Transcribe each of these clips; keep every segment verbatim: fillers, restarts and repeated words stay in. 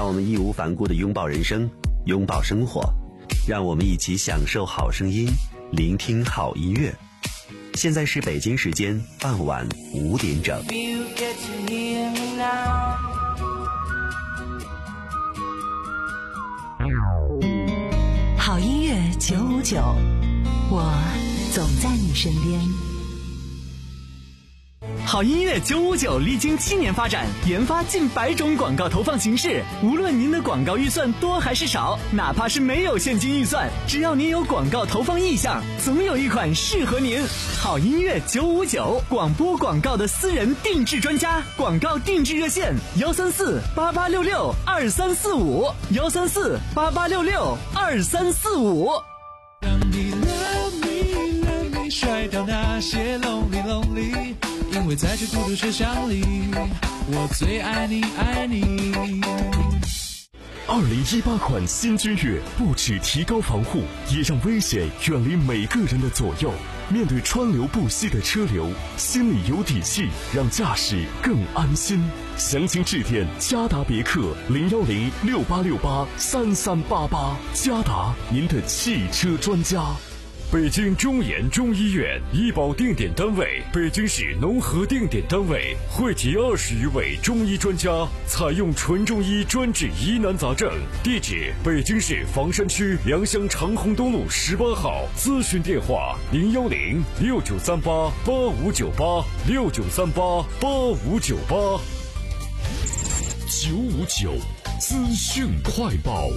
让我们义无反顾地拥抱人生，拥抱生活，让我们一起享受好声音，聆听好音乐。现在是北京时间傍晚五点整。 好音乐九五九，我总在你身边。 好音乐九五九历经七年发展，研发近百种广告投放形式。无论您的广告预算多还是少，哪怕是没有现金预算，只要您有广告投放意向，总有一款适合您。好音乐九五九，广播广告的私人定制专家，广告定制热线幺三四八八六六二三四五幺三四八八六六二三四五。 让你 love me love me 甩掉那些 lonely lonely，因为在这孤独车厢里，我最爱你爱你。 二零一八款新君越不只提高防护，也让危险远离每个人的左右。面对川流不息的车流，心里有底气，让驾驶更安心。详情致电嘉达别克零幺零六八六八三三八八，嘉达您的汽车专家。 北京中研中医院医保定点单位，北京市农合定点单位，汇集二十余位中医专家，采用纯中医专治疑难杂症。地址：北京市房山区良乡长虹东路十八号。咨询电话：零幺零六九三八八五九八六九三八八五九八。 九五九资讯快报。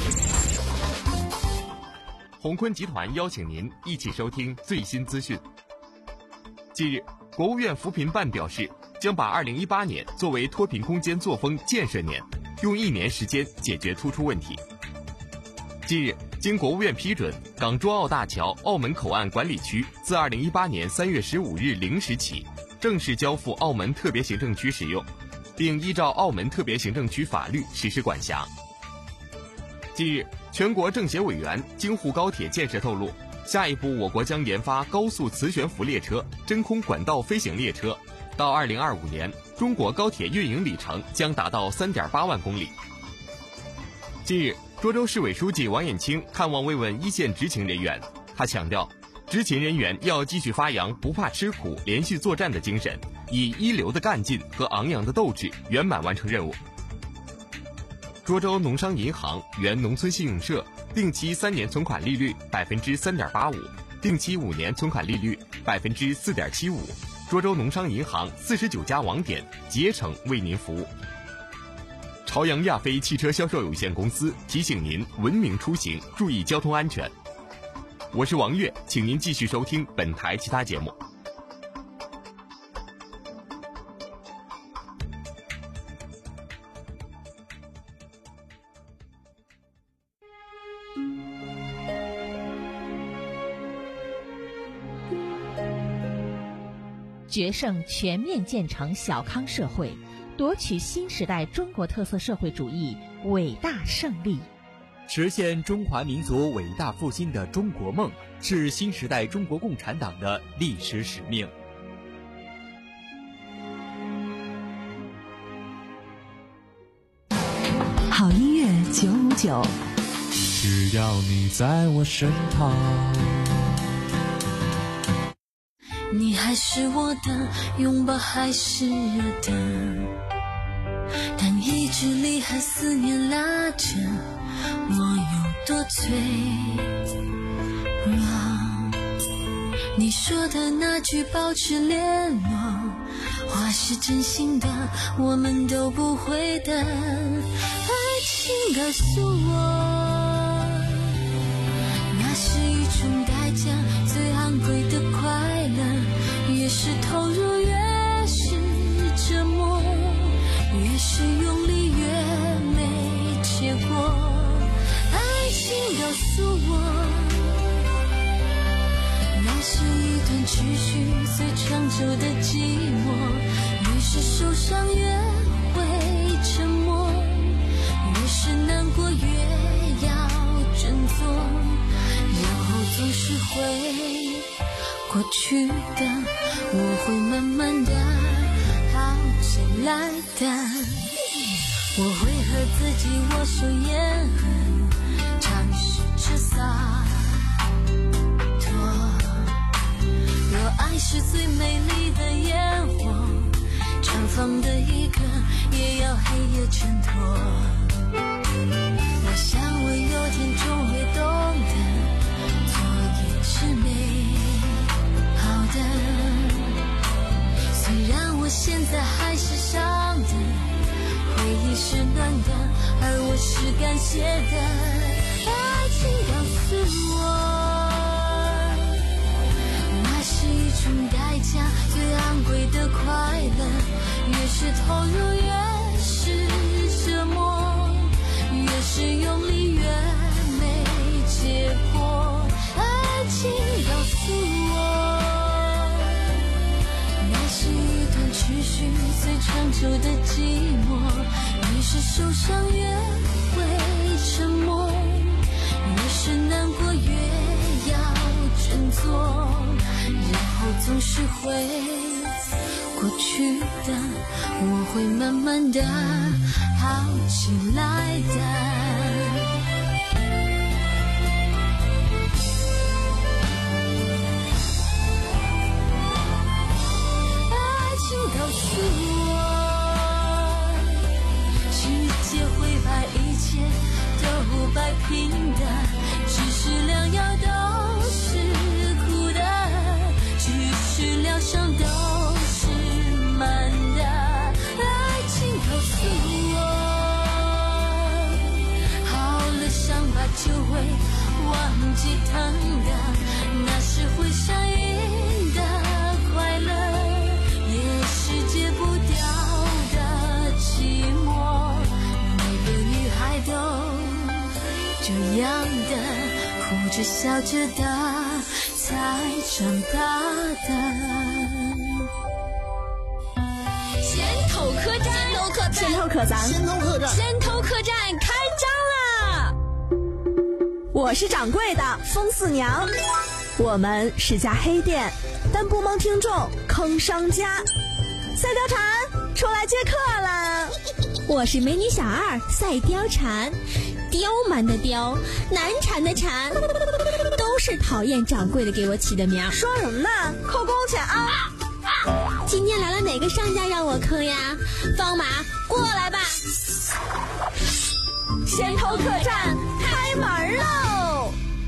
鸿坤集团邀请您一起收听最新资讯。近日，国务院扶贫办表示，将把二零一八年作为脱贫攻坚作风建设年，用一年时间解决突出问题。近日，经国务院批准，港珠澳大桥澳门口岸管理区自二零一八年三月十五日零时起正式交付澳门特别行政区使用，并依照澳门特别行政区法律实施管辖。近日，全国政协委员京沪高铁建设透露，下一步我国将研发高速磁悬浮列车、真空管道飞行列车，到二零二五年，中国高铁运营里程将达到 三点八万公里。近日，涿州市委书记王艳清看望慰问一线执勤人员，他强调，执勤人员要继续发扬不怕吃苦、连续作战的精神，以一流的干劲和昂扬的斗志，圆满完成任务。涿州农商银行原农村信用社定期三年存款利率百分之三点八五，定期五年存款利率百分之四点七五。涿州农商银行四十九家网点竭诚为您服务。朝阳亚飞汽车销售有限公司提醒您文明出行，注意交通安全。我是王悦，请您继续收听本台其他节目。 决胜全面建成小康社会，夺取新时代中国特色社会主义伟大胜利。 实现中华民族伟大复兴的中国梦，是新时代中国共产党的历史使命。 好音乐九五九， 只要你在我身旁， 你还是我的，拥抱还是热的，但意志力和思念拉扯，我有多脆弱。你说的那句保持联络，话是真心的，我们都不会的。爱情告诉我，那是一种代价，最昂贵的快乐，越是投入越是折磨，越是用力越没结果。爱情告诉我，那是一段持续最长久的寂寞，越是受伤越会沉默，越是难过越要振作，然后总是会过去的，我会慢慢的好起来的。 我会和自己握手言和，尝试着洒脱。若爱是最美丽的烟火，绽放的一刻也要黑夜衬托。我想我有天终会懂得，错也是美好的。虽然我现在还是伤的，回忆是暖的，而我是感谢的。爱情告诉我，那是一种代价，最昂贵的快乐，越是投入越是折磨，越是用力越没结果。爱情告诉我，那是一段持续最长久的寂寞，越是受伤越会沉默，越是难过越要振作，然后总是会过去的，我会慢慢的好起来的。告诉我，世界会把一切都摆平的，只是良药都是苦的，只是疗伤都是慢的。爱情告诉我，好了伤疤就会忘记疼的，那是会上瘾的快乐，是戒不掉的寂寞，每个女孩都这样的，哭着笑着的才长大的。先头客栈，先头客栈， 先头客栈， 先头客栈开张啦！ 我是掌柜的风四娘，我们是家黑店，但不蒙听众坑商家。赛貂蝉出来接客了， 我是美女小二赛貂蝉，刁蛮的刁，难缠的缠，都是讨厌掌柜的给我起的名。 说什么呢？扣工钱啊！ 今天来了哪个商家让我坑呀？方马过来吧！ 先头客栈开门喽！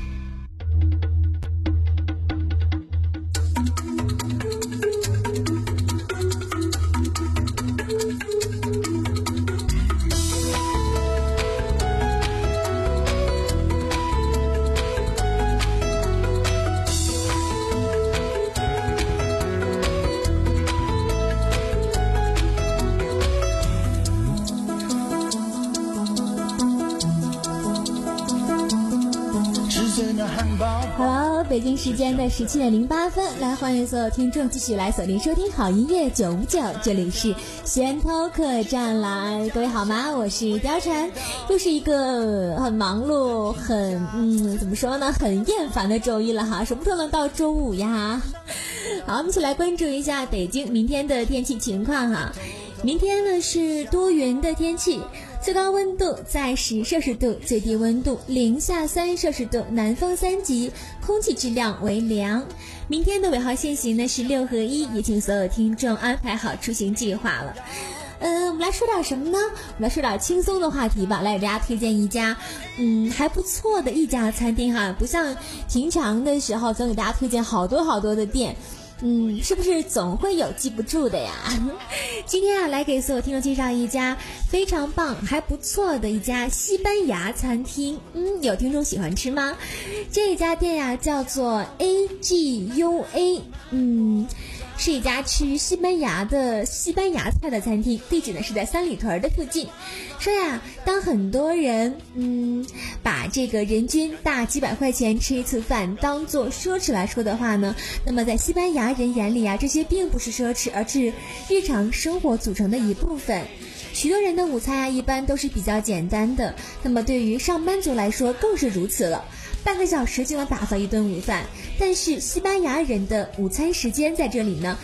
Hello， 北京时间的十七点零八分，来欢迎所有听众继续来锁定收听好音乐九五九，这里是先头客栈啦，各位好吗？我是貂蝉，又是一个很忙碌、很嗯怎么说呢，很厌烦的周一了哈，什么时候能到周五呀？好，我们一起来关注一下北京明天的天气情况哈。明天呢是多云的天气。最高温度在十摄氏度，最低温度零下三摄氏度，南风三级，空气质量为良。明天的尾号限行呢是六合一，也请所有听众安排好出行计划了。嗯，我们来说点什么呢？我们来说点轻松的话题吧，来给大家推荐一家嗯还不错的一家餐厅哈，不像平常的时候总给大家推荐好多好多的店。嗯，是不是总会有记不住的呀？今天啊，来给所有听众介绍一家非常棒还不错的一家西班牙餐厅。嗯，有听众喜欢吃吗？这家店呀、啊、叫做 A G U A， 嗯，是一家吃西班牙的西班牙菜的餐厅，地址呢是在三里屯的附近。说呀，当很多人嗯把这个人均大几百块钱吃一次饭当做奢侈来说的话呢，那么在西班牙人眼里啊，这些并不是奢侈，而是日常生活组成的一部分。许多人的午餐啊，一般都是比较简单的，那么对于上班族来说更是如此了。半个小时就能打发一顿午饭，但是西班牙人的午餐时间在这里呢，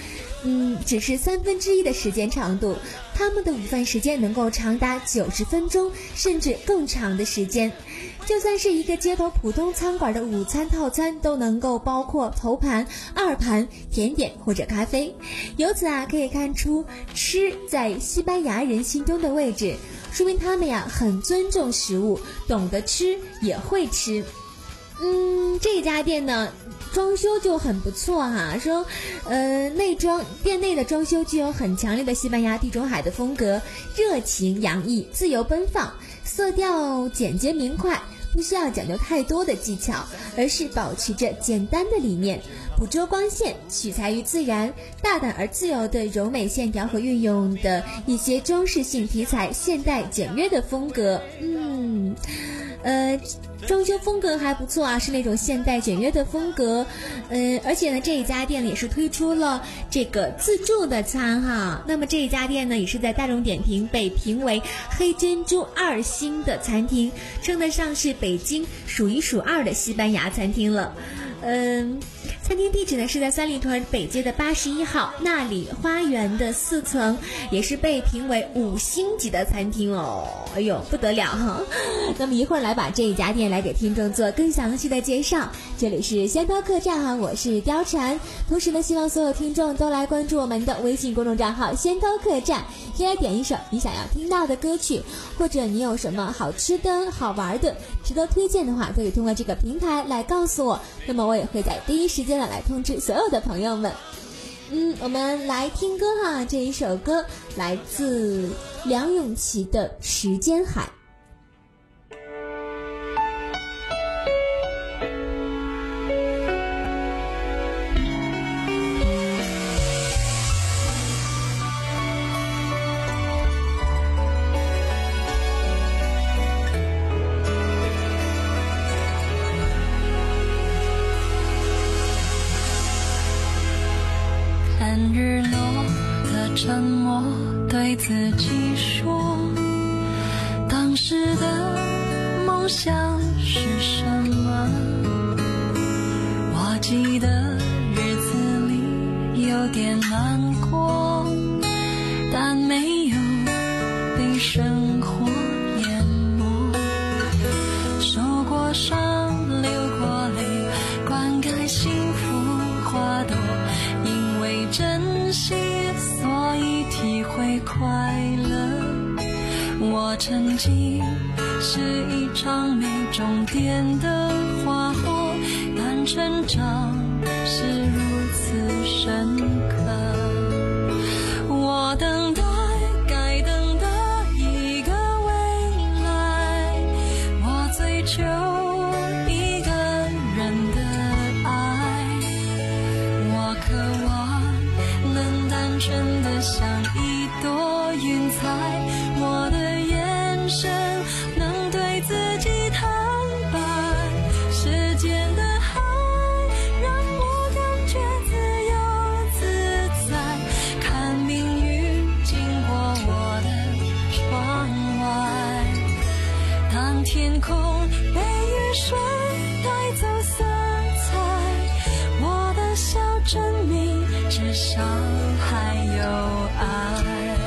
嗯，只是三分之一的时间长度，他们的午饭时间能够长达九十分钟，甚至更长的时间。就算是一个街头普通餐馆的午餐套餐，都能够包括头盘、二盘、甜点或者咖啡。由此啊，可以看出吃在西班牙人心中的位置，说明他们呀很尊重食物，懂得吃也会吃。嗯，这家店呢装修就很不错哈、啊，说呃内装店内的装修具有很强烈的西班牙地中海的风格，热情洋溢，自由奔放，色调简洁明快，不需要讲究太多的技巧，而是保持着简单的理念，捕捉光线，取材于自然，大胆而自由的柔美线条和运用的一些装饰性题材，现代简约的风格。嗯呃装修风格还不错啊，是那种现代简约的风格。嗯，而且呢，这一家店也是推出了这个自助的餐哈。那么这一家店呢，也是在大众点评被评为黑珍珠二星的餐厅，称得上是北京数一数二的西班牙餐厅了。嗯，餐厅地址呢是在三里屯北街的八十一号那里花园的四层，也是被评为五星级的餐厅哦。哎呦，不得了哈！那么一会儿来把这一家店来给听众做更详细的介绍。这里是仙涛客栈哈，我是貂蝉。同时呢，希望所有听众都来关注我们的微信公众账号仙涛客栈，可以来点一首你想要听到的歌曲，或者你有什么好吃的好玩的值得推荐的话，都可以通过这个平台来告诉我，那么我也会在第一时间的来通知所有的朋友们。嗯，我们来听歌哈，这一首歌来自梁咏琪的《时间海》。 看日落的沉默，对自己说，当时的梦想是什么？我记得日子里有点难过，但没有被生活淹没。受过伤，流过泪，灌溉幸福花朵。因为珍惜，所以体会快乐。我曾经是一场没终点的花火，但成长是如此深刻。我等待该等的一个未来，我追求一个人的爱，我渴望能单纯的像一朵云彩，我的眼神能对自己坦白，时间的海让我感觉自由自在，看命运经过我的窗外，当天空被雨水带走色彩，我的笑证明至少还有爱。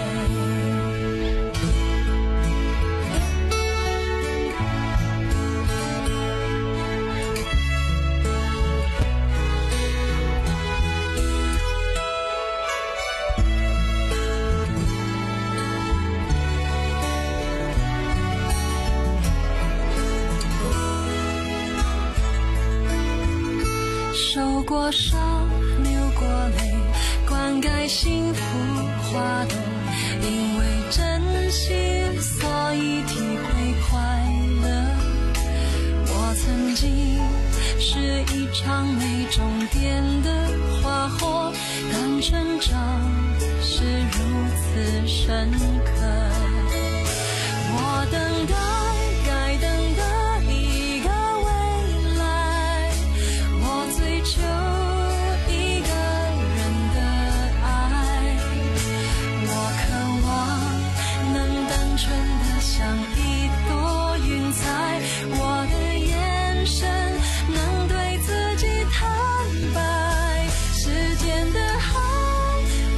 受过伤，流过泪，灌溉幸福花朵。因为珍惜，所以体会快乐。我曾经是一场没终点的花火，但成长是如此深刻。我等待该等的一个未来，我追求一个人的爱，我渴望能单纯的像一朵云彩，我的眼神能对自己坦白，时间的海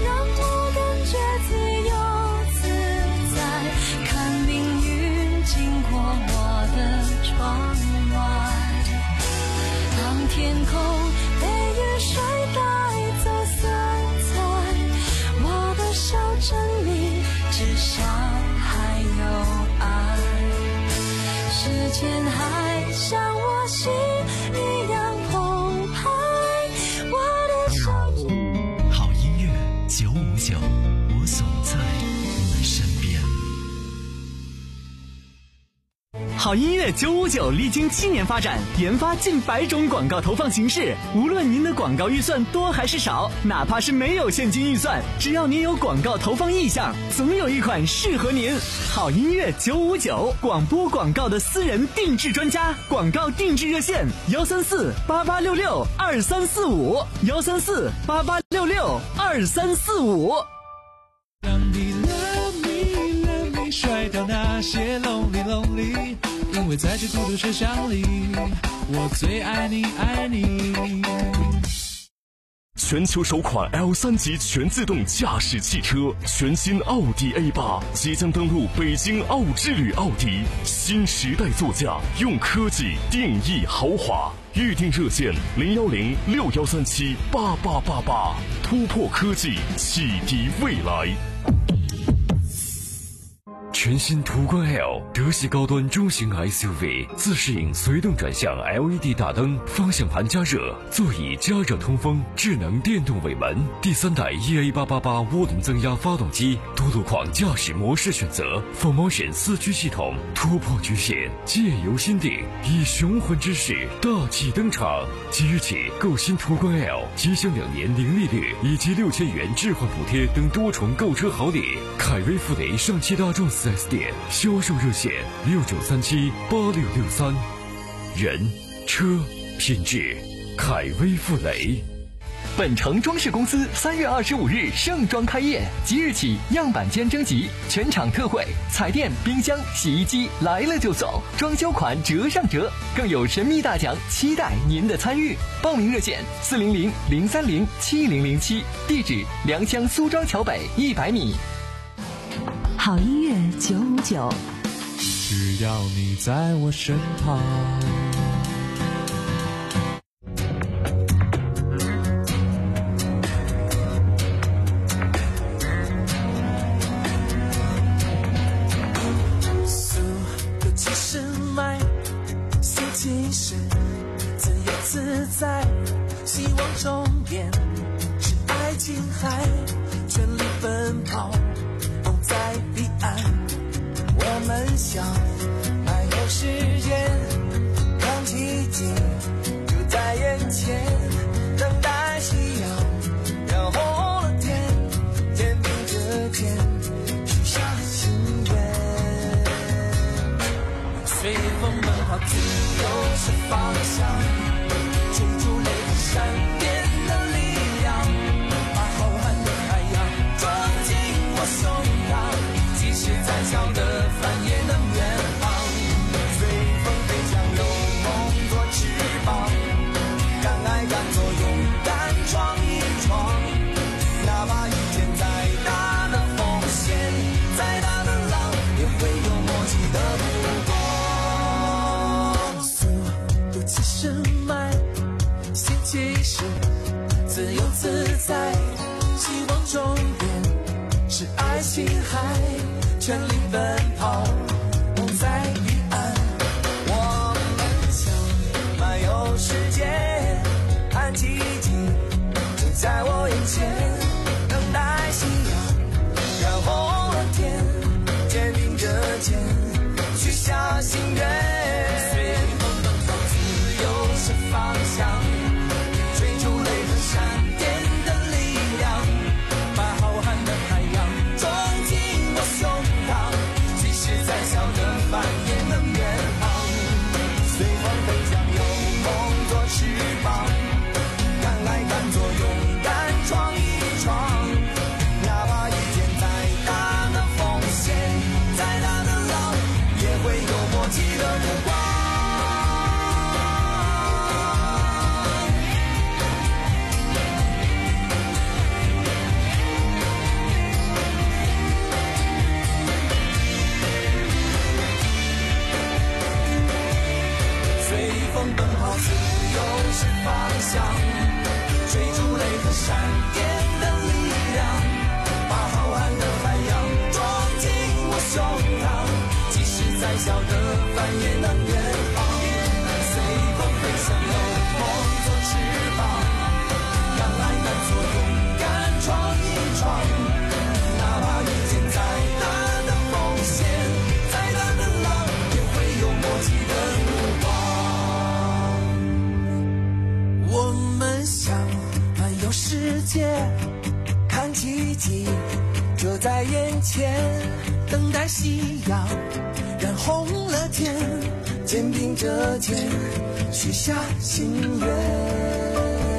好音乐九五九历经七年发展，研发近百种广告投放形式。无论您的广告预算多还是少，哪怕是没有现金预算，只要您有广告投放意向，总有一款适合您。好音乐九五九，广播广告的私人定制专家，广告定制热线：幺三四八八六六二三四五，幺三四八八六六二三四五。 让你 love me love me 甩掉那些 lonely lonely， 因为在这孤独车厢里，我最爱你爱你。 全球首款 L 三 级全自动驾驶汽车，全新奥迪 A 八 即将登陆北京奥之旅奥迪，新时代座驾，用科技定义豪华。预订热线零幺零六幺三七八八八八，突破科技，启迪未来。 全新途观 L 德系高端中型 S U V， 自适应随动转向 L E D 大灯，方向盘加热，座椅加热通风，智能电动尾门，第三代 E A 八八八涡轮增压发动机，多路况驾驶模式选择 ，Full Motion 四驱系统，突破局限，借由心定，以雄浑之势大气登场。即日起购新途观 L， 即享两年零利率以及六千元置换补贴等多重购车好礼。凯威富雷上汽大众四 S 店销售热线六九三七八六六三，人车品质，凯威富雷。 本城装饰公司三月二十五日盛装开业，即日起样板间征集，全场特惠，彩电、冰箱、洗衣机来了就送，装修款折上折，更有神秘大奖，期待您的参与。报名热线四零零零三零七零零七，地址良乡苏庄桥北一百米。 好音乐九五九， 只要你在我身旁。 速度七十迈，速七十，自由自在，希望终点是爱琴海，全力奔跑。在彼岸，我们想漫游世界，看奇迹就在眼前，等待夕阳染红了天，肩并着肩许下心愿，随风奔跑，自由是方向，追逐雷和闪电的力量，把浩瀚的海洋装进我胸，是再小的帆也能远航，随风飞翔，有梦做翅膀，敢爱敢做，勇敢闯一闯，哪怕遇见再大的风险，再大的浪，也会有默契的度过。速度七十迈，心七十，自由自在，希望终点是爱琴海，全力奔跑，梦在彼岸，我们想漫游世界，看奇迹就在我眼前，等待夕阳染红了天，肩并着肩许下心愿，随风奔跑，自由是方向，追逐雷和闪电的力量，把浩瀚的海洋装进我胸膛，即使再小的帆也能远航，随风飞翔，有梦做翅膀，敢爱敢做，勇敢闯一看奇迹就在眼前，等待夕阳染红了天，肩并着肩许下心愿。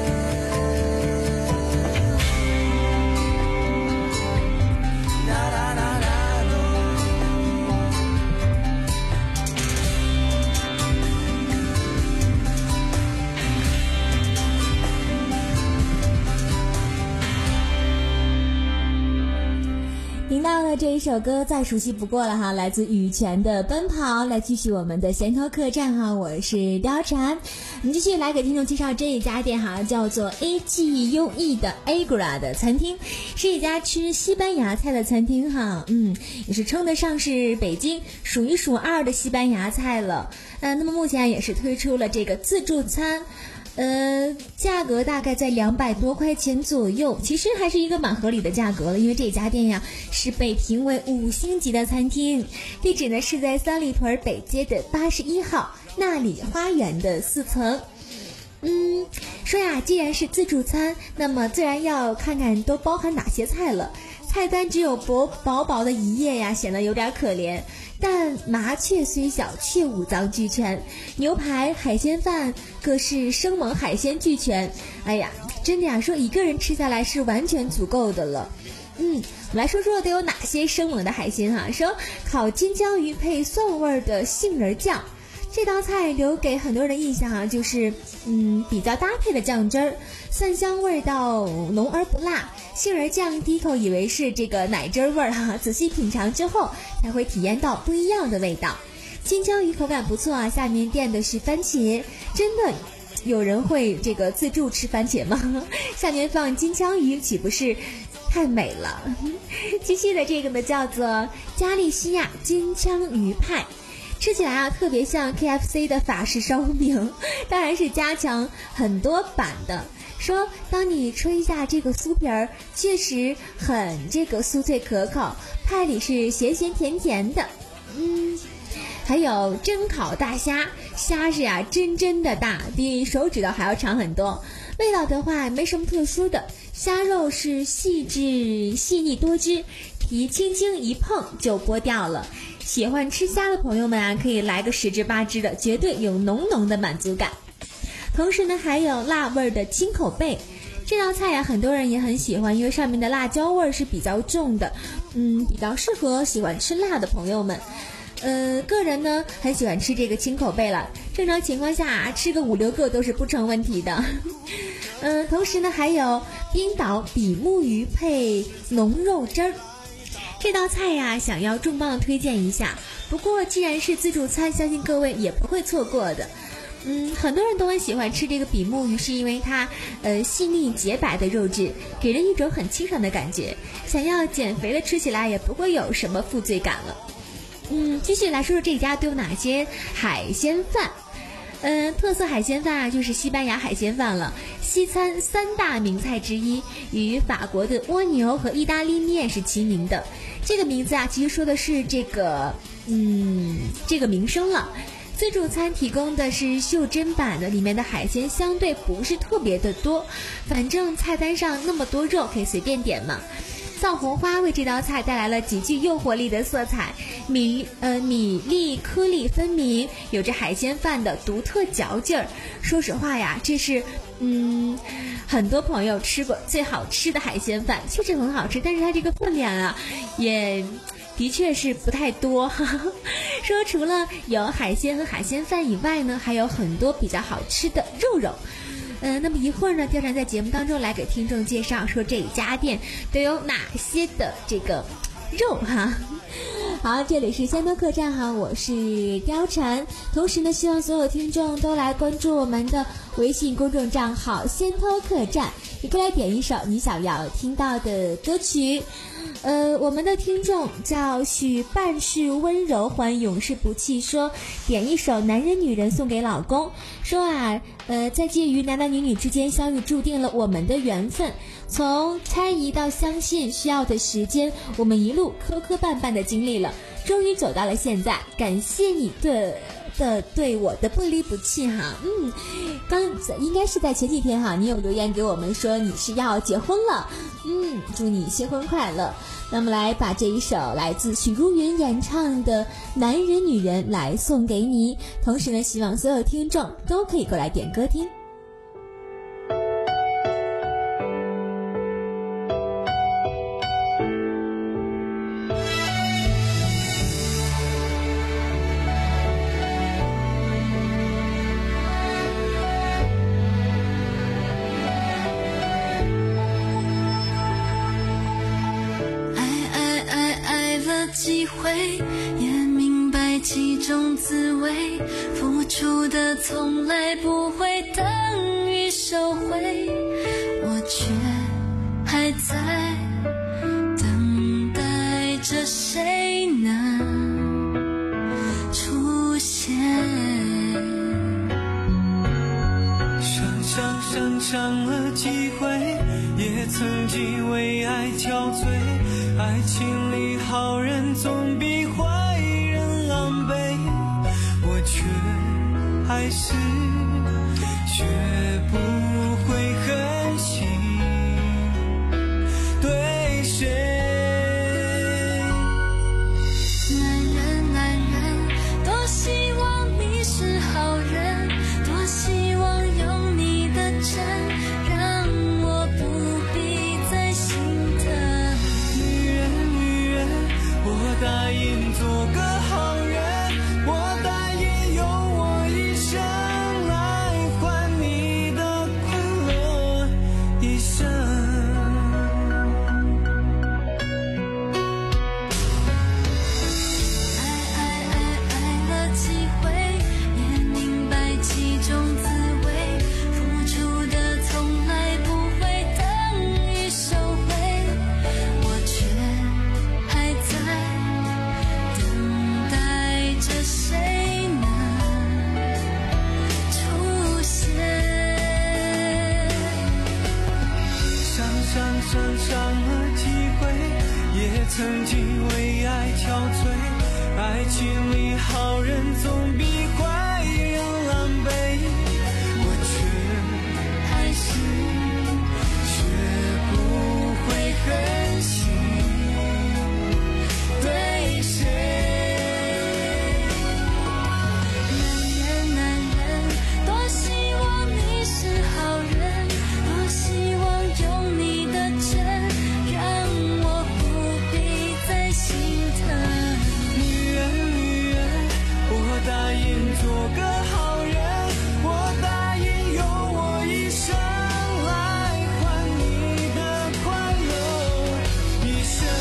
听到了这一首歌再熟悉不过了哈，来自羽泉的奔跑。来继续我们的闲头客栈哈，我是貂蝉。我们继续来给听众介绍这一家店哈，叫做 A G U E 的 Agra 的餐厅，是一家吃西班牙菜的餐厅哈，嗯，也是称得上是北京数一数二的西班牙菜了。呃，那么目前也是推出了这个自助餐。呃，价格大概在两百多块钱左右，其实还是一个蛮合理的价格了，因为这家店呀是被评为五星级的餐厅，地址呢是在三里屯北街的八十一号那里花园的四层。嗯，说呀，既然是自助餐，那么自然要看看都包含哪些菜了。菜单只有薄薄薄的一页呀，显得有点可怜。但麻雀虽小，却五脏俱全，牛排、海鲜饭、各式生猛海鲜俱全。哎呀，真的呀，说一个人吃下来是完全足够的了。嗯，我们来说说都有哪些生猛的海鲜哈。说烤金枪鱼配蒜味的杏仁酱。这道菜留给很多人的印象啊，就是嗯比较搭配的酱汁儿，蒜香味道浓而不辣，杏仁酱第一口以为是这个奶汁味儿哈，仔细品尝之后才会体验到不一样的味道。金枪鱼口感不错啊，下面垫的是番茄，真的有人会这个自助吃番茄吗？下面放金枪鱼岂不是太美了？继续的这个呢叫做加利西亚金枪鱼派。吃起来啊，特别像 K F C 的法式烧饼，当然是加强很多版的。说当你吹一下这个酥皮儿，确实很这个酥脆可口，派里是咸咸甜甜的。嗯，还有蒸烤大虾，虾是啊真真的大，比手指头还要长很多。味道的话没什么特殊的，虾肉是细致细腻多汁，皮轻轻一碰就剥掉了。喜欢吃虾的朋友们啊，可以来个十只八只的，绝对有浓浓的满足感。同时呢，还有辣味的青口贝，这道菜呀、啊，很多人也很喜欢，因为上面的辣椒味是比较重的，嗯，比较适合喜欢吃辣的朋友们。呃，个人呢很喜欢吃这个青口贝了，正常情况下、啊、吃个五六个都是不成问题的。嗯、呃，同时呢还有冰岛比目鱼配浓肉汁儿。这道菜呀，想要重磅推荐一下。不过既然是自助餐，相信各位也不会错过的。嗯，很多人都很喜欢吃这个比目鱼，是因为它呃细腻洁白的肉质，给人一种很清爽的感觉。想要减肥的吃起来也不会有什么负罪感了。嗯，继续来说说这家都有哪些海鲜饭。嗯、呃，特色海鲜饭啊，就是西班牙海鲜饭了，西餐三大名菜之一，与法国的蜗牛和意大利面是齐名的。这个名字啊，其实说的是这个，嗯，这个名声了。自助餐提供的是袖珍版的，里面的海鲜相对不是特别的多，反正菜单上那么多肉，可以随便点嘛。藏红花为这道菜带来了极具诱惑力的色彩，米呃米粒颗粒分明，有着海鲜饭的独特嚼劲儿。说实话呀，这是嗯很多朋友吃过最好吃的海鲜饭，确实很好吃，但是它这个分量啊，也的确是不太多。说除了有海鲜和海鲜饭以外呢，还有很多比较好吃的肉肉。嗯、呃，那么一会儿呢，貂蝉在节目当中来给听众介绍说这一家店都有哪些的这个肉哈。好，这里是仙多客栈哈，我是貂蝉。同时呢，希望所有听众都来关注我们的微信公众账号仙偷客栈，也可以来点一首你想要听到的歌曲。呃，我们的听众叫许办事温柔还永世不弃，说点一首男人女人送给老公，说啊呃，在介于男男女女之间相遇注定了我们的缘分，从猜疑到相信需要的时间，我们一路磕磕绊绊的经历了，终于走到了现在，感谢你的的对我的不离不弃哈。嗯，刚应该是在前几天哈，你有留言给我们说你是要结婚了，嗯，祝你新婚快乐。那么来把这一首来自许茹芸演唱的《男人女人》来送给你，同时呢，希望所有听众都可以过来点歌听。 机会也明白其中滋味，付出的从来不会等于收回，我却还在等待着谁能出现。 上上上上了机会，也曾经为爱憔悴，爱情里好人总比坏人狼狈，我却还是学不会狠心对谁。 男人男人，多希望你是好人，多希望有你的真，让我不必再心疼。 我答应做个好人，我答应用我一生来换你的快乐一生。 爱爱爱爱了几回，也明白其中滋味，付出的从来不会等于收回，我却还在等待着谁能出现。 上上上上了机会，也曾经为爱憔悴，爱情里好人总比坏人狼狈，我却还是学不会狠心对谁。 男人男人，多希望你是好人，多希望有你的真，让我不必再心疼。 女人女人，我答应做个好人，我答应用我一生来换你的快乐一生。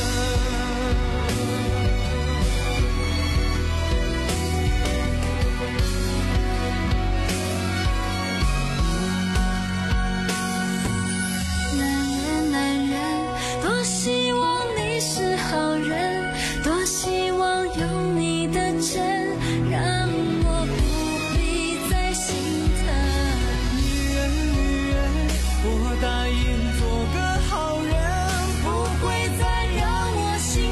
男人男人，多希望你是好人，多希望有你的真，让我不必再心疼。 女人女人，我答应做个好人，不会再让我心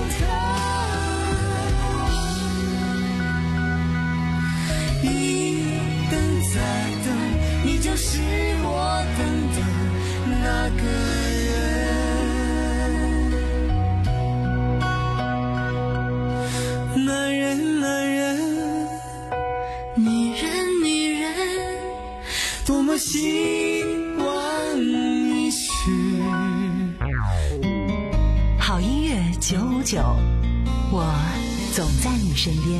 疼。一等再等，你就是我等的那个人。男人男人， 女人女人， 多么希望你是。 好音乐九五九，我总在你身边。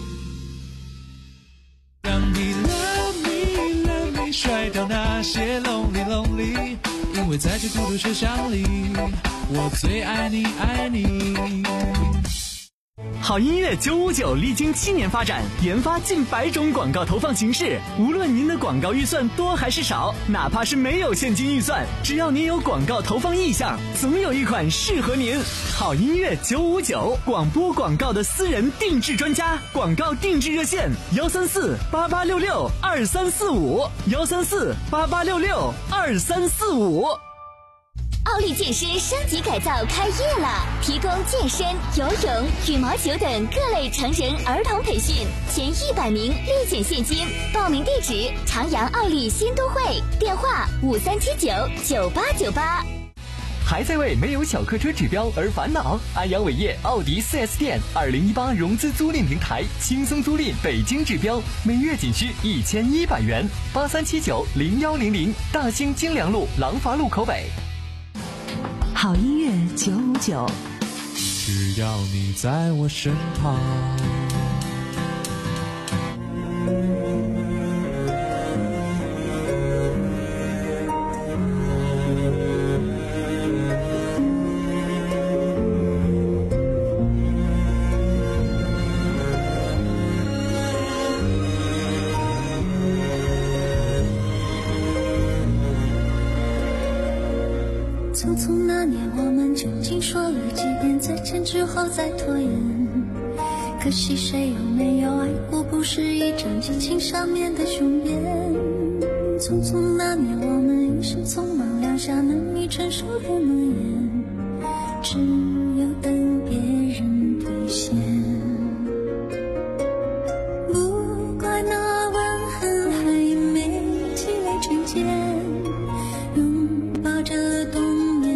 让你 love me love me 甩掉那些 lonely lonely， 因为在这孤独车厢里，我最爱你爱你。 好音乐九五九历经七年发展，研发近百种广告投放形式。无论您的广告预算多还是少，哪怕是没有现金预算，只要您有广告投放意向，总有一款适合您。好音乐九五九，广播广告的私人定制专家，广告定制热线：幺三四八八六六二三四五，幺三四八八六六二三四五。 奥利健身升级改造开业了，提供健身、游泳、羽毛球等各类成人儿童培训，前一百名立减现金。报名地址：长阳奥利新都会，电话五三七九九八九八。 还在为没有小客车指标而烦恼？安阳伟业奥迪 四 S 店二零一八融资租赁平台，轻松租赁北京指标，每月仅需一千一百元。八三七九零幺零零，大兴金良路廊坊路口北。 好音乐九五九， 只要你在我身旁。 匆匆那年，我们究竟说了几遍再见之后再拖延？可惜谁有没有爱过，不是一张激情上面的雄辩。匆匆那年，我们一时匆忙撂下难以承受的诺言，只有等别人兑现。不怪那吻痕还没积累成茧，拥抱着冬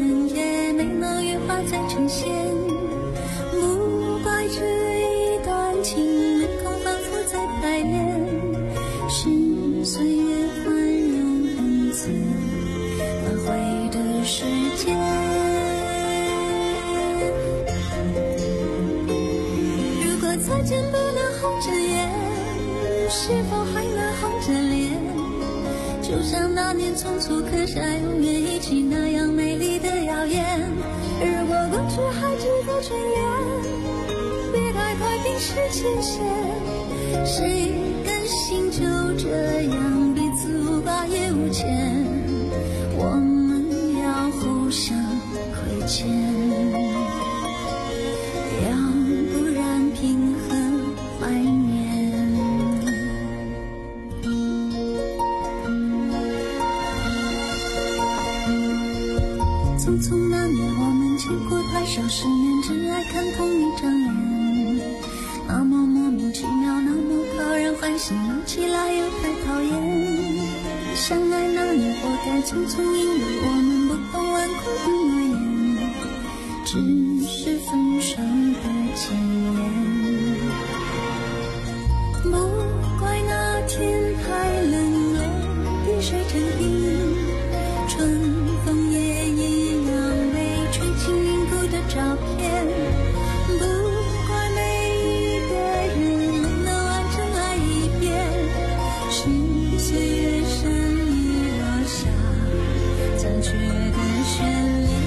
再呈现，不怪这一段情没空反复再排练，是岁月宽容恩赐挽回的时间。如果再见不能红着眼，是否还能红着脸？就像那年匆促刻下永远一起那样美丽的谣言。如果过去还值得眷恋，别太快冰释前嫌。谁甘心就这样彼此无挂也无牵？我们要互相亏欠，要不然凭何怀念？匆匆那年，我们见过太少世面，只爱看同一张脸，那么莫名其妙，那么讨人欢喜，闹起来又太讨厌。相爱那年活该匆匆，因为我们不懂顽固的诺言，只是分手的前言。不怪那天太冷了，滴水成冰，春风也一样被吹进云谷的照片。不怪每一个人能完整爱一遍，是岁月深遗落下残缺的眷恋。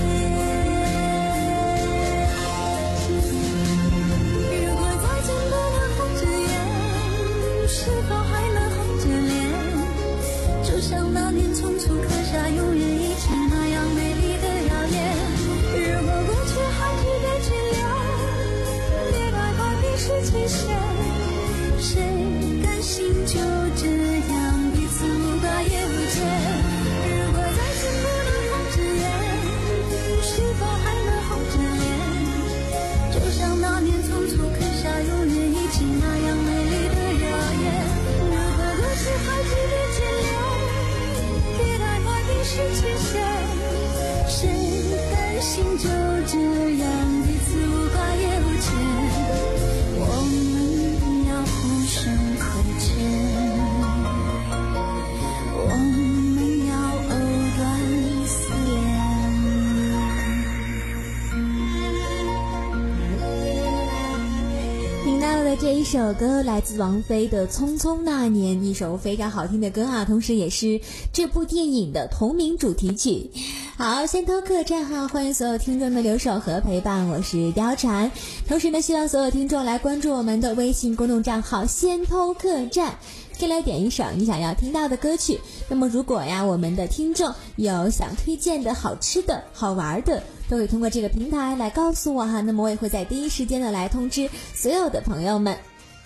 如果再见不能红着眼，是否还能红着脸？就像那年匆促刻下永远一起那样美丽的谣言。如果过去还值得眷恋，别太快冰释前嫌。谁甘心就这样彼此无挂也无牵？如果再见不能红着眼，是否还能红着脸？就像那年匆促刻下永远一起那样美丽的谣言。如果过去还值得眷恋，别太快冰释前嫌。谁甘心就这样彼此无挂也无牵？我们要互相亏欠，我们要藕断丝连。听到的这一首歌来自王菲的《匆匆那年》，一首非常好听的歌啊，同时也是这部电影的同名主题曲。好，先偷客栈哈，欢迎所有听众的留守和陪伴，我是貂蝉。同时呢，希望所有听众来关注我们的微信公众账号先偷客栈，可以来点一首你想要听到的歌曲。那么如果呀，我们的听众有想推荐的好吃的好玩的，都可以通过这个平台来告诉我哈，那么我也会在第一时间的来通知所有的朋友们。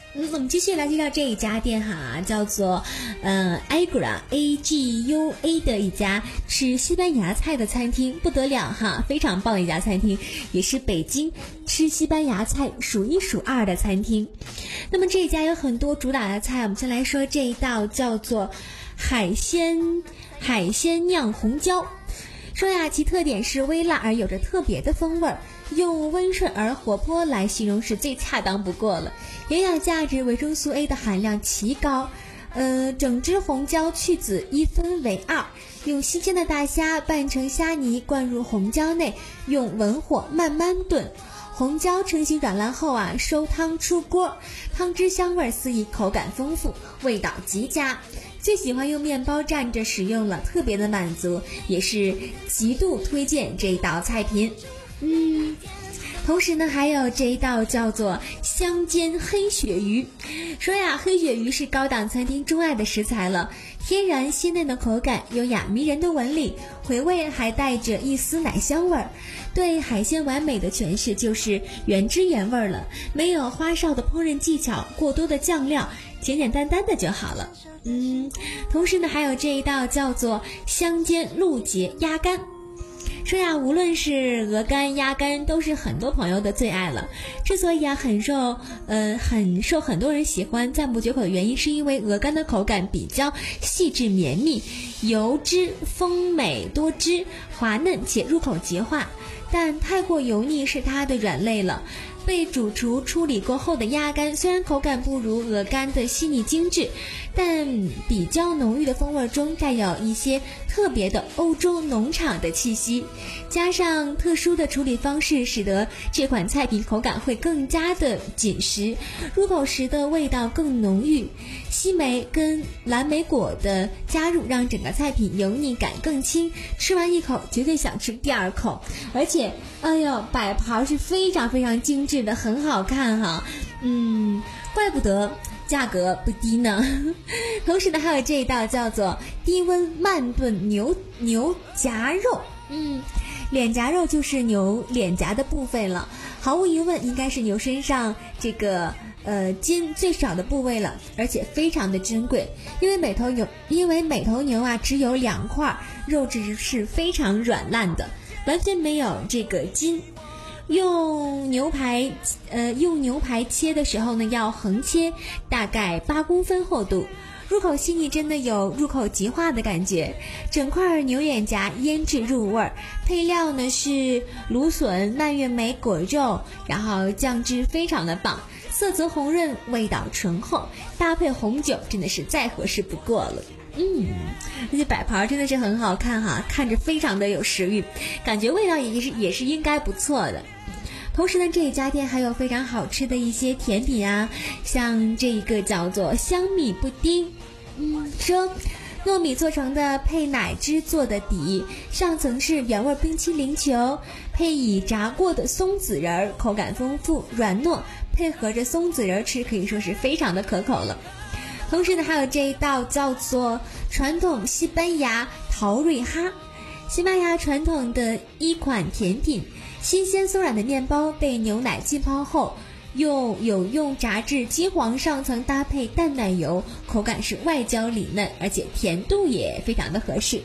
嗯，我们继续来介绍这一家店哈，叫做呃 Agura A G U A 的一家吃西班牙菜的餐厅，不得了哈，非常棒的一家餐厅，也是北京吃西班牙菜数一数二的餐厅。那么这一家有很多主打的菜，我们先来说这一道叫做海鲜海鲜酿红椒。说呀，其特点是微辣而有着特别的风味儿，用温顺而活泼来形容是最恰当不过了。营养价值维生素 A 的含量奇高，呃，整只红椒去籽一分为二，用新鲜的大虾拌成虾泥灌入红椒内，用文火慢慢炖。红椒成型软烂后啊，收汤出锅，汤汁香味四溢，口感丰富，味道极佳。最喜欢用面包蘸着食用了，特别的满足，也是极度推荐这一道菜品。嗯，同时呢，还有这一道叫做香煎黑鳕鱼。说呀，黑鳕鱼是高档餐厅钟爱的食材了，天然鲜嫩的口感，优雅迷人的纹理，回味还带着一丝奶香味儿。对海鲜完美的诠释就是原汁原味了，没有花哨的烹饪技巧，过多的酱料，简简单单的就好了。嗯，同时呢，还有这一道叫做香煎鹿节鸭肝。说呀，无论是鹅肝、鸭肝，都是很多朋友的最爱了。之所以啊很受呃很受很多人喜欢、赞不绝口的原因，是因为鹅肝的口感比较细致绵密，油脂丰美多汁，滑嫩且入口即化。但太过油腻是它的软肋了。被主厨处理过后的鸭肝，虽然口感不如鹅肝的细腻精致，但比较浓郁的风味中带有一些特别的欧洲农场的气息，加上特殊的处理方式，使得这款菜品口感会更加的紧实，入口时的味道更浓郁。西梅跟蓝莓果的加入，让整个菜品油腻感更轻，吃完一口绝对想吃第二口。而且哎呦，摆盘是非常非常精致的，很好看哈。嗯，怪不得价格不低呢。同时呢，还有这一道叫做低温慢炖牛牛夹肉。嗯，脸颊肉就是牛脸颊的部分了，毫无疑问应该是牛身上这个呃筋最少的部位了，而且非常的珍贵，因为每头牛因为每头牛啊只有两块肉质是非常软烂的，完全没有这个筋。用牛排呃用牛排切的时候呢，要横切，大概八公分厚度，入口细腻，真的有入口即化的感觉。整块牛眼颊腌制入味儿，配料呢是芦笋、蔓越莓果肉，然后酱汁非常的棒，色泽红润，味道醇厚，搭配红酒真的是再合适不过了。嗯，而且摆盘真的是很好看哈，看着非常的有食欲，感觉味道也是也是应该不错的。同时呢，这一家店还有非常好吃的一些甜品啊，像这一个叫做香米布丁。嗯，说糯米做成的，配奶汁做的底，上层是原味冰淇淋球，配以炸过的松子仁，口感丰富软糯，配合着松子仁吃，可以说是非常的可口了。同时呢，还有这一道叫做传统西班牙桃瑞哈，西班牙传统的一款甜品，新鲜松软的面包被牛奶浸泡后，用有用炸至金黄上层，搭配淡奶油，口感是外焦里嫩，而且甜度也非常的合适。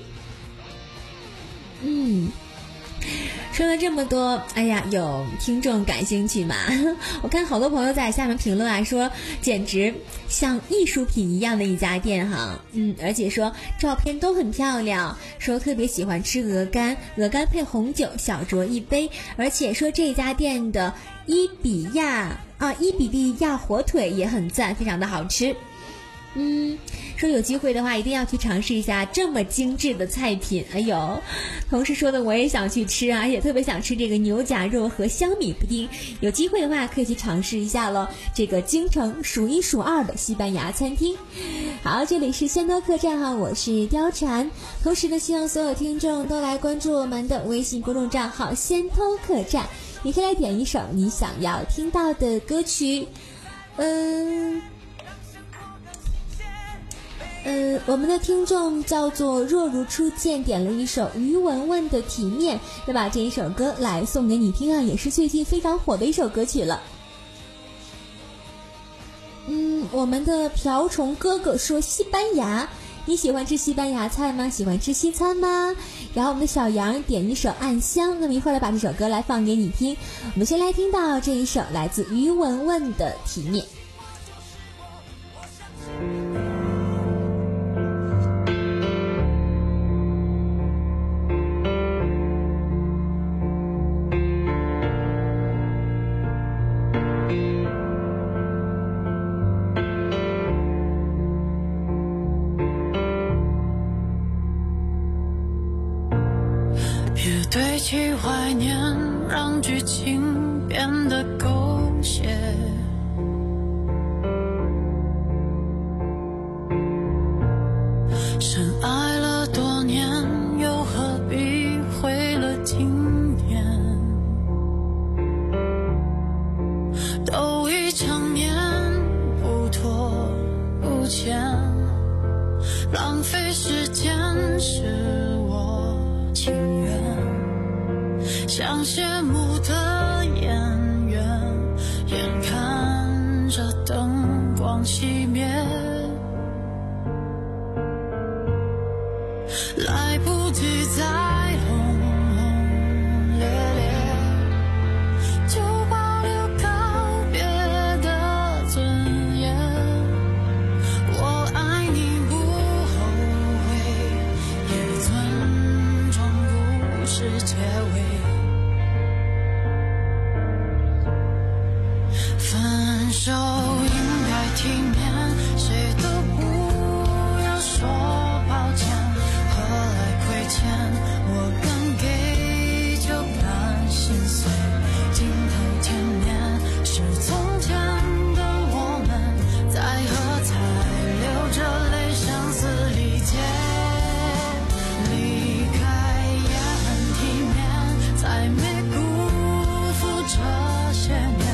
嗯，说了这么多，哎呀，有听众感兴趣吗？我看好多朋友在下面评论啊，说简直像艺术品一样的一家店哈。嗯，而且说照片都很漂亮，说特别喜欢吃鹅肝，鹅肝配红酒小酌一杯，而且说这家店的伊比亚啊伊比利亚火腿也很赞，非常的好吃。嗯，说有机会的话一定要去尝试一下这么精致的菜品。哎呦，同事说的我也想去吃啊，也特别想吃这个牛夹肉和香米布丁，有机会的话可以去尝试一下咯，这个京城数一数二的西班牙餐厅。好，这里是仙多客栈哈，我是貂蝉。同时呢，希望所有听众都来关注我们的微信公众账号仙偷客栈，你可以来点一首你想要听到的歌曲。嗯呃，我们的听众叫做若如初见，点了一首于文文的体面，那把这一首歌来送给你听啊，也是最近非常火的一首歌曲了。嗯。 嗯，我们的瓢虫哥哥说西班牙，你喜欢吃西班牙菜吗？喜欢吃西餐吗？然后我们的小杨点一首《暗香》，那么一会儿来把这首歌来放给你听。我们先来听到这一首来自于文文的《体面》。 堆起怀念，让剧情变得狗血。深爱了多年，又何必毁了经典？都已成年，不拖不欠，浪费时间是我情愿。像谢幕的演员，眼看着灯光熄灭，来不及再轰轰烈烈，就保留告别的尊严。我爱你不后悔，也尊重故事结尾。分手应该体面，谁都不要说抱歉，何来亏欠？我敢给就敢心碎，镜头前面是从前的我们，在喝彩流着泪相思理解，离开也很体面，才没辜负这些年。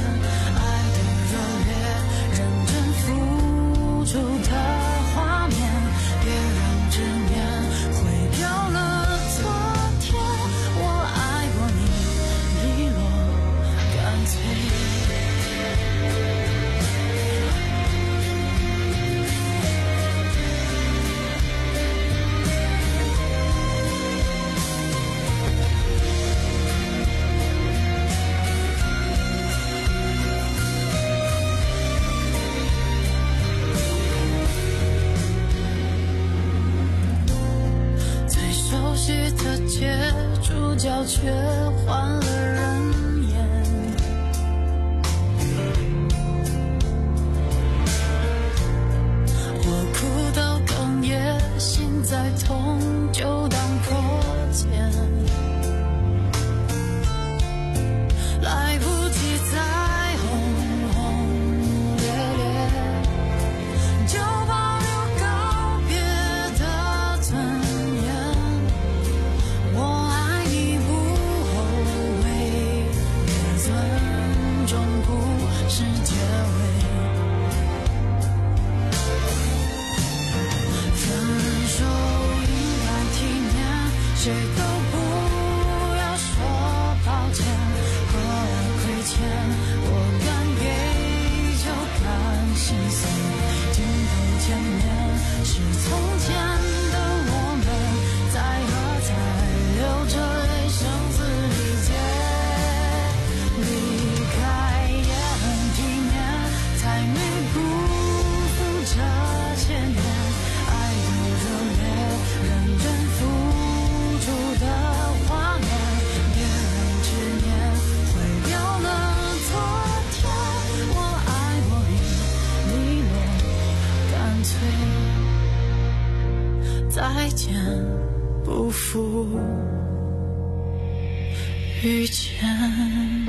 出的画面，别让执念毁掉了昨天。我爱过你，利落干脆。的街，主角却换了人演。我哭到哽咽，心在痛，就当破茧。来不及再轰轰烈烈，就保留告别的尊严。我爱你不后悔，也尊重故事结尾。分手应该体面，谁都不要说抱歉，何来亏欠？我敢给就敢心碎，镜头前面是从前的我们，在喝彩流着泪相思理解，离开也很体面，才没辜负这些年爱的热烈，认真付出的画面，别让执念毁掉了昨天。我爱过你，利落干脆，再见不负遇见。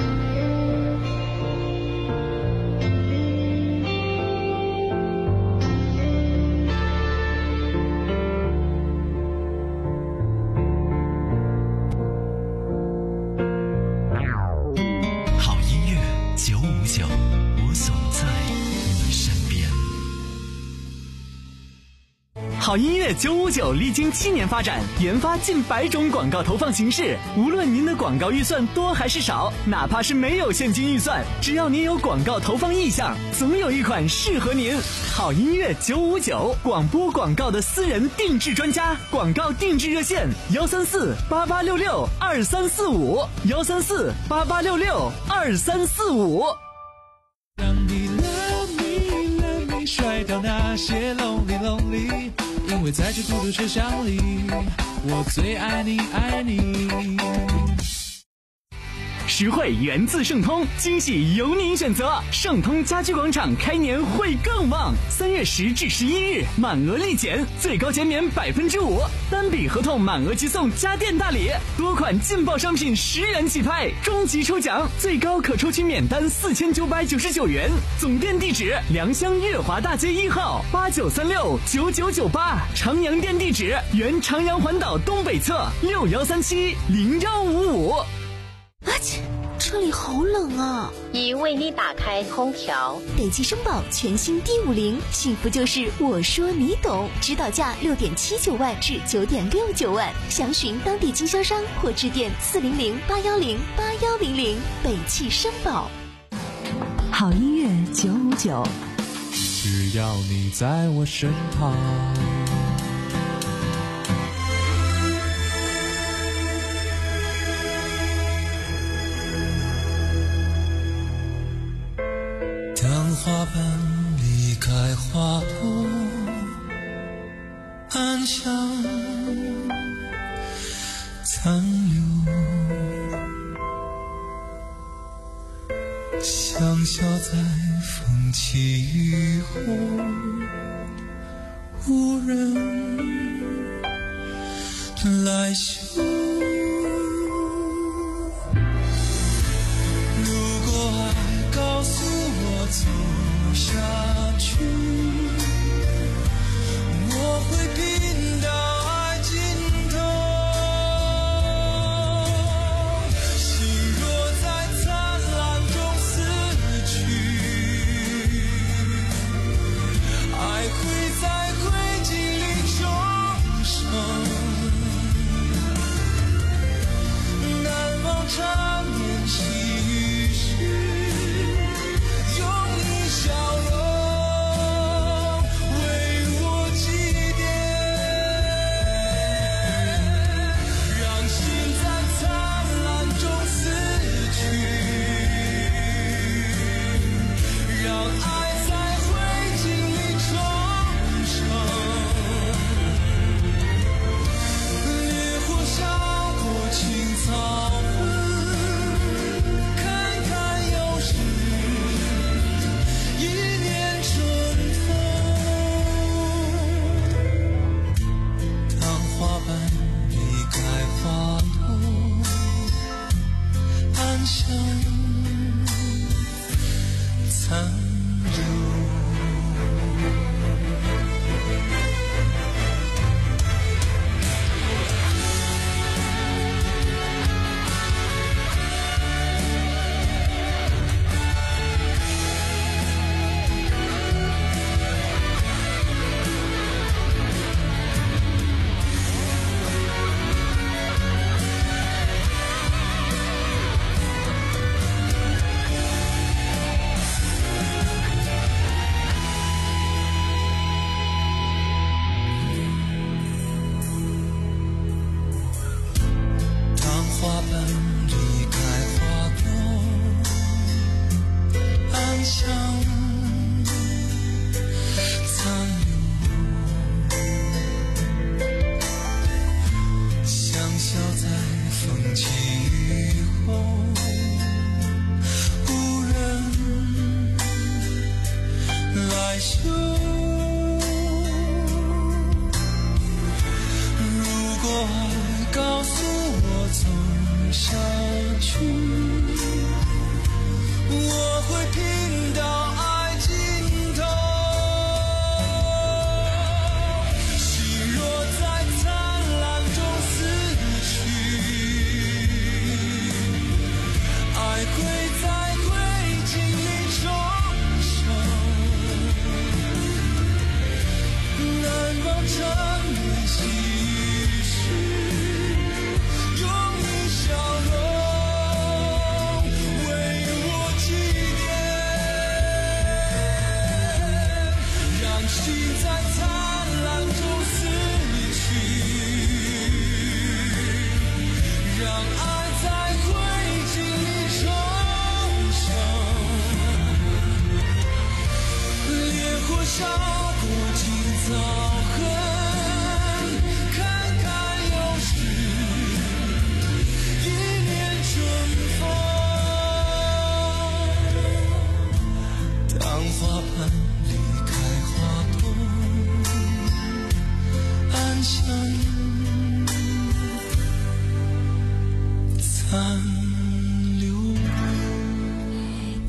好音乐九五九，我总在你身边。 好音乐九五九历经七年发展，研发近百种广告投放形式。无论您的广告预算多还是少，哪怕是没有现金预算，只要您有广告投放意向，总有一款适合您。好音乐九五九，广播广告的私人定制专家，广告定制热线：幺三四八八六六二三四五，幺三四八八六六二三四五。 让你 love me love me 甩掉那些 lonely lonely， 因为在这孤独车厢里，我最爱你爱你。 实惠源自盛通，惊喜由您选择。盛通家居广场开年会更旺，三月十至十一日满额立减，最高减免百分之五，单笔合同满额即送家电大礼，多款劲爆商品十元起拍，终极抽奖最高可抽取免单四千九百九十九元。总店地址：良乡悦华大街一号八九三六九九九八，长阳店地址：原长阳环岛东北侧六幺三七零幺五五。 啊切，这里好冷啊！ 已为你打开空调。 北汽绅宝全新 D 五零，幸福就是我说你懂，指导价六点七九万至九点六九万，详询当地经销商或致电四零零八幺零八幺零零。北汽绅宝。 好音乐九五九， 只要你在我身旁。当花瓣离开花朵，暗香残留，香消在风起雨后，无人来嗅。如果爱告诉我走下去，我会拼到爱尽头。心若在灿烂中死去，爱会在灰烬里重生。难忘常年细雨时，有你笑容为我祭奠，让心在灿烂中死去，让爱在灰烬里重生。烈火烧过青草痕，看看又是一年春风。当花瓣离开花朵，暗香残留。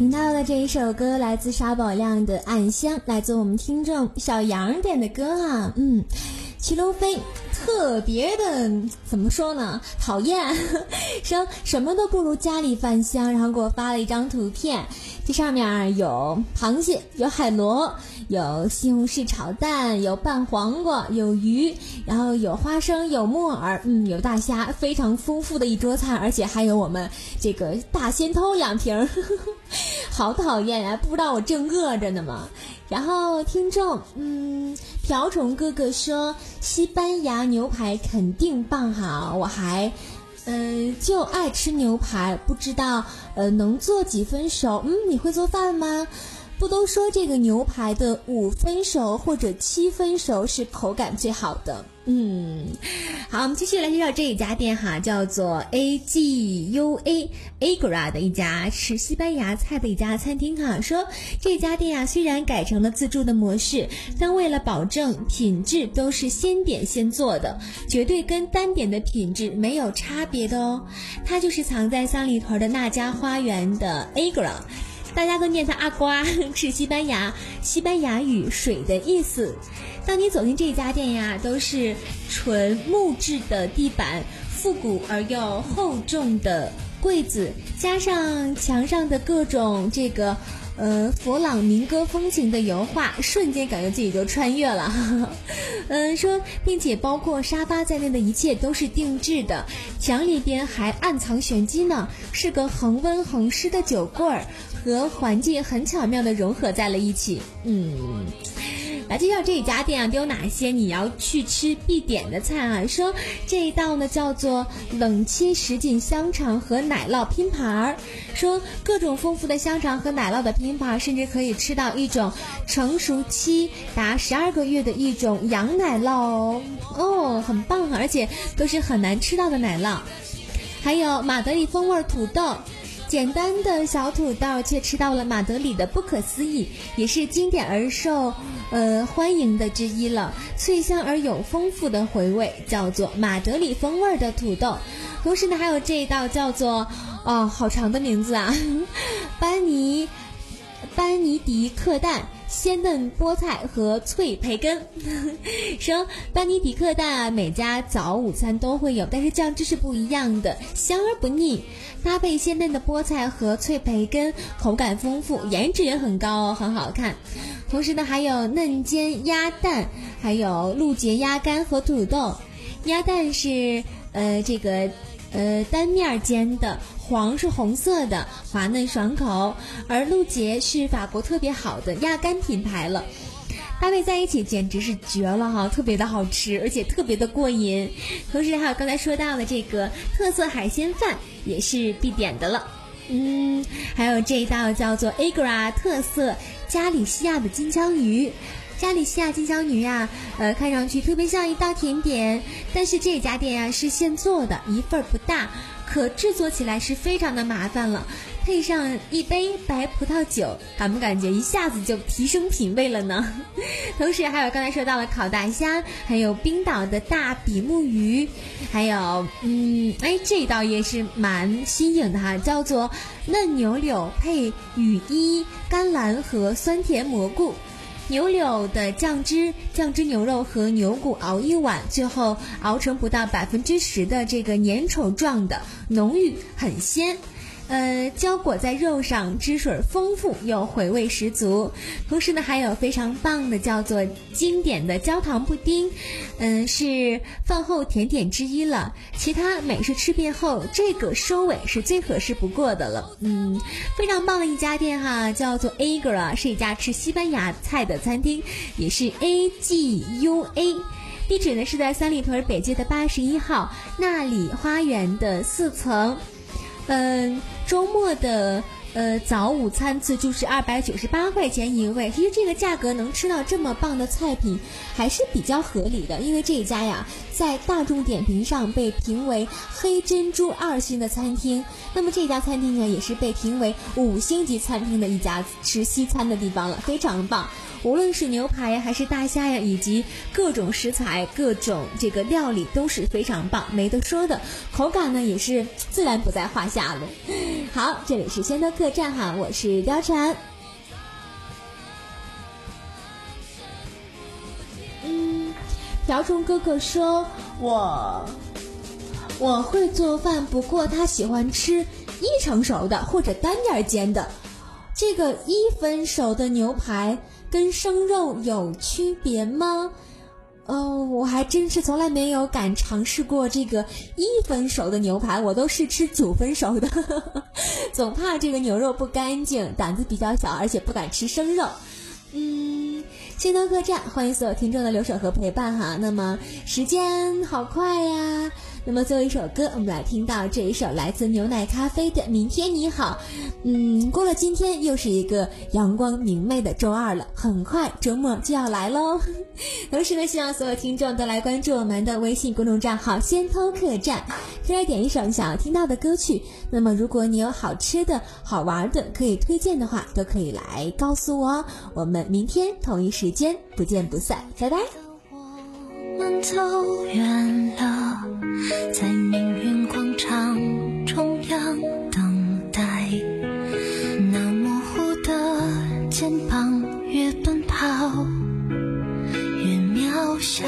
听到的这一首歌来自沙宝亮的《暗香》，来自我们听众小杨点的歌啊。嗯，齐龙飞特别的怎么说呢，讨厌，说什么都不如家里饭香，然后给我发了一张图片，这上面有螃蟹，有海螺，有西红柿炒蛋，有拌黄瓜，有鱼，然后有花生，有木耳，嗯，有大虾，非常丰富的一桌菜，而且还有我们这个大鲜偷两瓶，好讨厌啊，不知道我正饿着呢吗？然后听众嗯瓢虫哥哥说西班牙牛排肯定棒好，我还嗯、呃、就爱吃牛排，不知道呃能做几分熟。嗯，你会做饭吗？不都说这个牛排的五分熟或者七分熟是口感最好的。嗯，好，我们继续来介绍这一家店哈，叫做 A G U A Agra 的一家吃西班牙菜的一家餐厅哈。说这家店啊虽然改成了自助的模式，但为了保证品质都是先点先做的，绝对跟单点的品质没有差别的哦。它就是藏在三里屯的那家花园的 Agra，大家都念它阿瓜，是西班牙西班牙语水的意思。当你走进这家店呀，都是纯木质的地板，复古而又厚重的柜子，加上墙上的各种这个呃佛朗明哥风情的油画，瞬间感觉自己就穿越了。嗯，说并且包括沙发在内的一切都是定制的，墙里边还暗藏玄机呢，是个恒温恒湿的酒柜儿，和环境很巧妙的融合在了一起。嗯，来介绍这一家店啊都有哪些你要去吃必点的菜啊。说这一道呢叫做冷切什锦香肠和奶酪拼盘，说各种丰富的香肠和奶酪的拼盘，甚至可以吃到一种成熟期达十二个月的一种羊奶酪哦，哦很棒，而且都是很难吃到的奶酪。还有马德里风味土豆，简单的小土豆却吃到了马德里的不可思议，也是经典而受呃欢迎的之一了。脆香而有丰富的回味，叫做马德里风味的土豆。同时呢，还有这一道叫做哦，好长的名字啊，班尼班尼迪克蛋。鲜嫩菠菜和脆培根，说班尼迪克蛋啊，每家早午餐都会有，但是酱汁是不一样的，香而不腻，搭配鲜嫩的菠菜和脆培根，口感丰富，颜值也很高哦，很好看。同时呢，还有嫩煎鸭蛋，还有鹿节鸭肝和土豆。鸭蛋是呃这个呃单面煎的，黄是红色的，滑嫩爽口，而鹿节是法国特别好的鸭肝品牌了，搭配在一起简直是绝了哈，特别的好吃，而且特别的过瘾。同时还有刚才说到的这个特色海鲜饭也是必点的了。嗯，还有这一道叫做 Agra 特色加里西亚的金枪鱼。加里西亚金枪鱼呀、啊，呃，看上去特别像一道甜点，但是这家店呀、啊、是现做的，一份不大，可制作起来是非常的麻烦了。配上一杯白葡萄酒，感不感觉一下子就提升品味了呢？同时还有刚才说到的烤大虾，还有冰岛的大比目鱼，还有嗯，哎，这一道也是蛮新颖的哈，叫做嫩牛柳配羽衣甘蓝和酸甜蘑菇。牛柳的酱汁，酱汁牛肉和牛骨熬一晚，最后熬成不到百分之十的这个粘稠状的，浓郁很鲜。呃，浇裹在肉上，汁水丰富又回味十足。同时呢，还有非常棒的叫做经典的焦糖布丁，嗯、呃，是饭后甜点之一了。其他美食吃遍后，这个收尾是最合适不过的了。嗯，非常棒的一家店哈，叫做 Agra， 是一家吃西班牙菜的餐厅，也是 A G U A。地址呢是在三里屯北街的八十一号那里花园的四层。嗯，周末的呃早午餐自助是二百九十八块钱一位，其实这个价格能吃到这么棒的菜品还是比较合理的，因为这一家呀在大众点评上被评为黑珍珠二星的餐厅，那么这家餐厅呢也是被评为五星级餐厅的一家吃西餐的地方了，非常棒。无论是牛排呀还是大虾呀，以及各种食材各种这个料理都是非常棒，没得说的，口感呢也是自然不在话下了。好，这里是先得科客栈哈，我是貂蝉。嗯，瓢虫哥哥说我我会做饭，不过他喜欢吃一成熟的或者单点煎的。这个一分熟的牛排跟生肉有区别吗？哦，我还真是从来没有敢尝试过这个一分熟的牛排，我都是吃九分熟的总怕这个牛肉不干净，胆子比较小，而且不敢吃生肉。嗯，心头客栈，欢迎所有听众的留守和陪伴哈。那么时间好快呀，那么最后一首歌，我们来听到这一首来自牛奶咖啡的《明天你好》。嗯，过了今天又是一个阳光明媚的周二了，很快周末就要来喽。同时呢，希望所有听众都来关注我们的微信公众账号先偷客栈，可以来点一首你想要听到的歌曲。那么如果你有好吃的好玩的可以推荐的话，都可以来告诉我哦。我们明天同一时间不见不散，拜拜。 我们走远了，在命运广场中央等待，那模糊的肩膀越奔跑越渺小，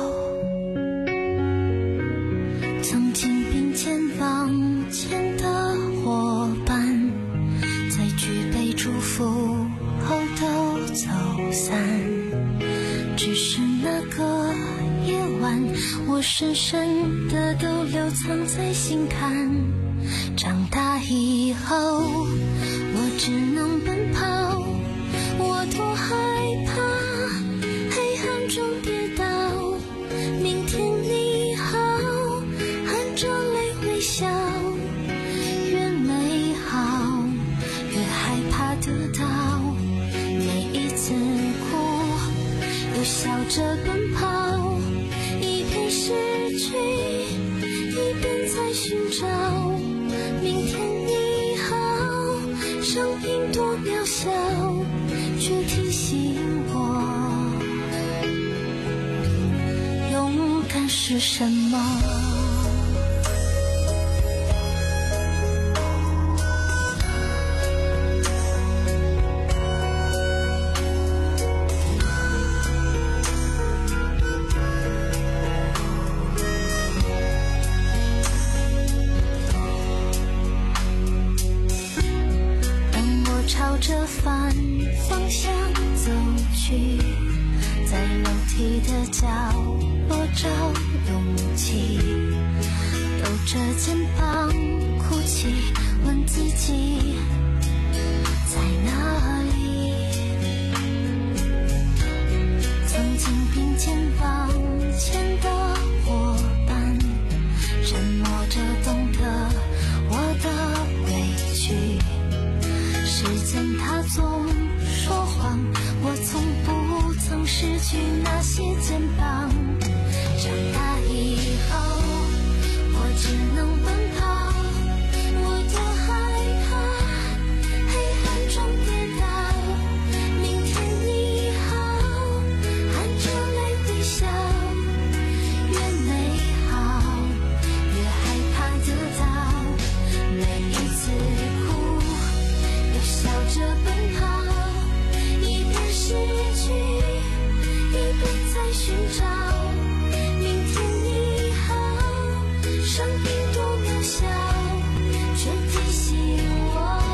曾经并肩往前的伙伴，在举杯祝福后都走散，只是那个夜晚，我深深的都留藏在心坎。长大以后，我只能奔跑，我多害怕黑暗中跌倒。明天你好，含着泪微笑，越美好越害怕得到。每一次哭又笑着奔跑，一边失去一边在寻找。明天你好，声音多渺小，却提醒我勇敢是什么。朝着反方向走去，在楼梯的角落找勇气，抖着肩膀哭泣，问自己在哪里。曾经并肩往前的伙伴，沉默着懂得我的委屈。时间它总说谎，我从不曾失去那些肩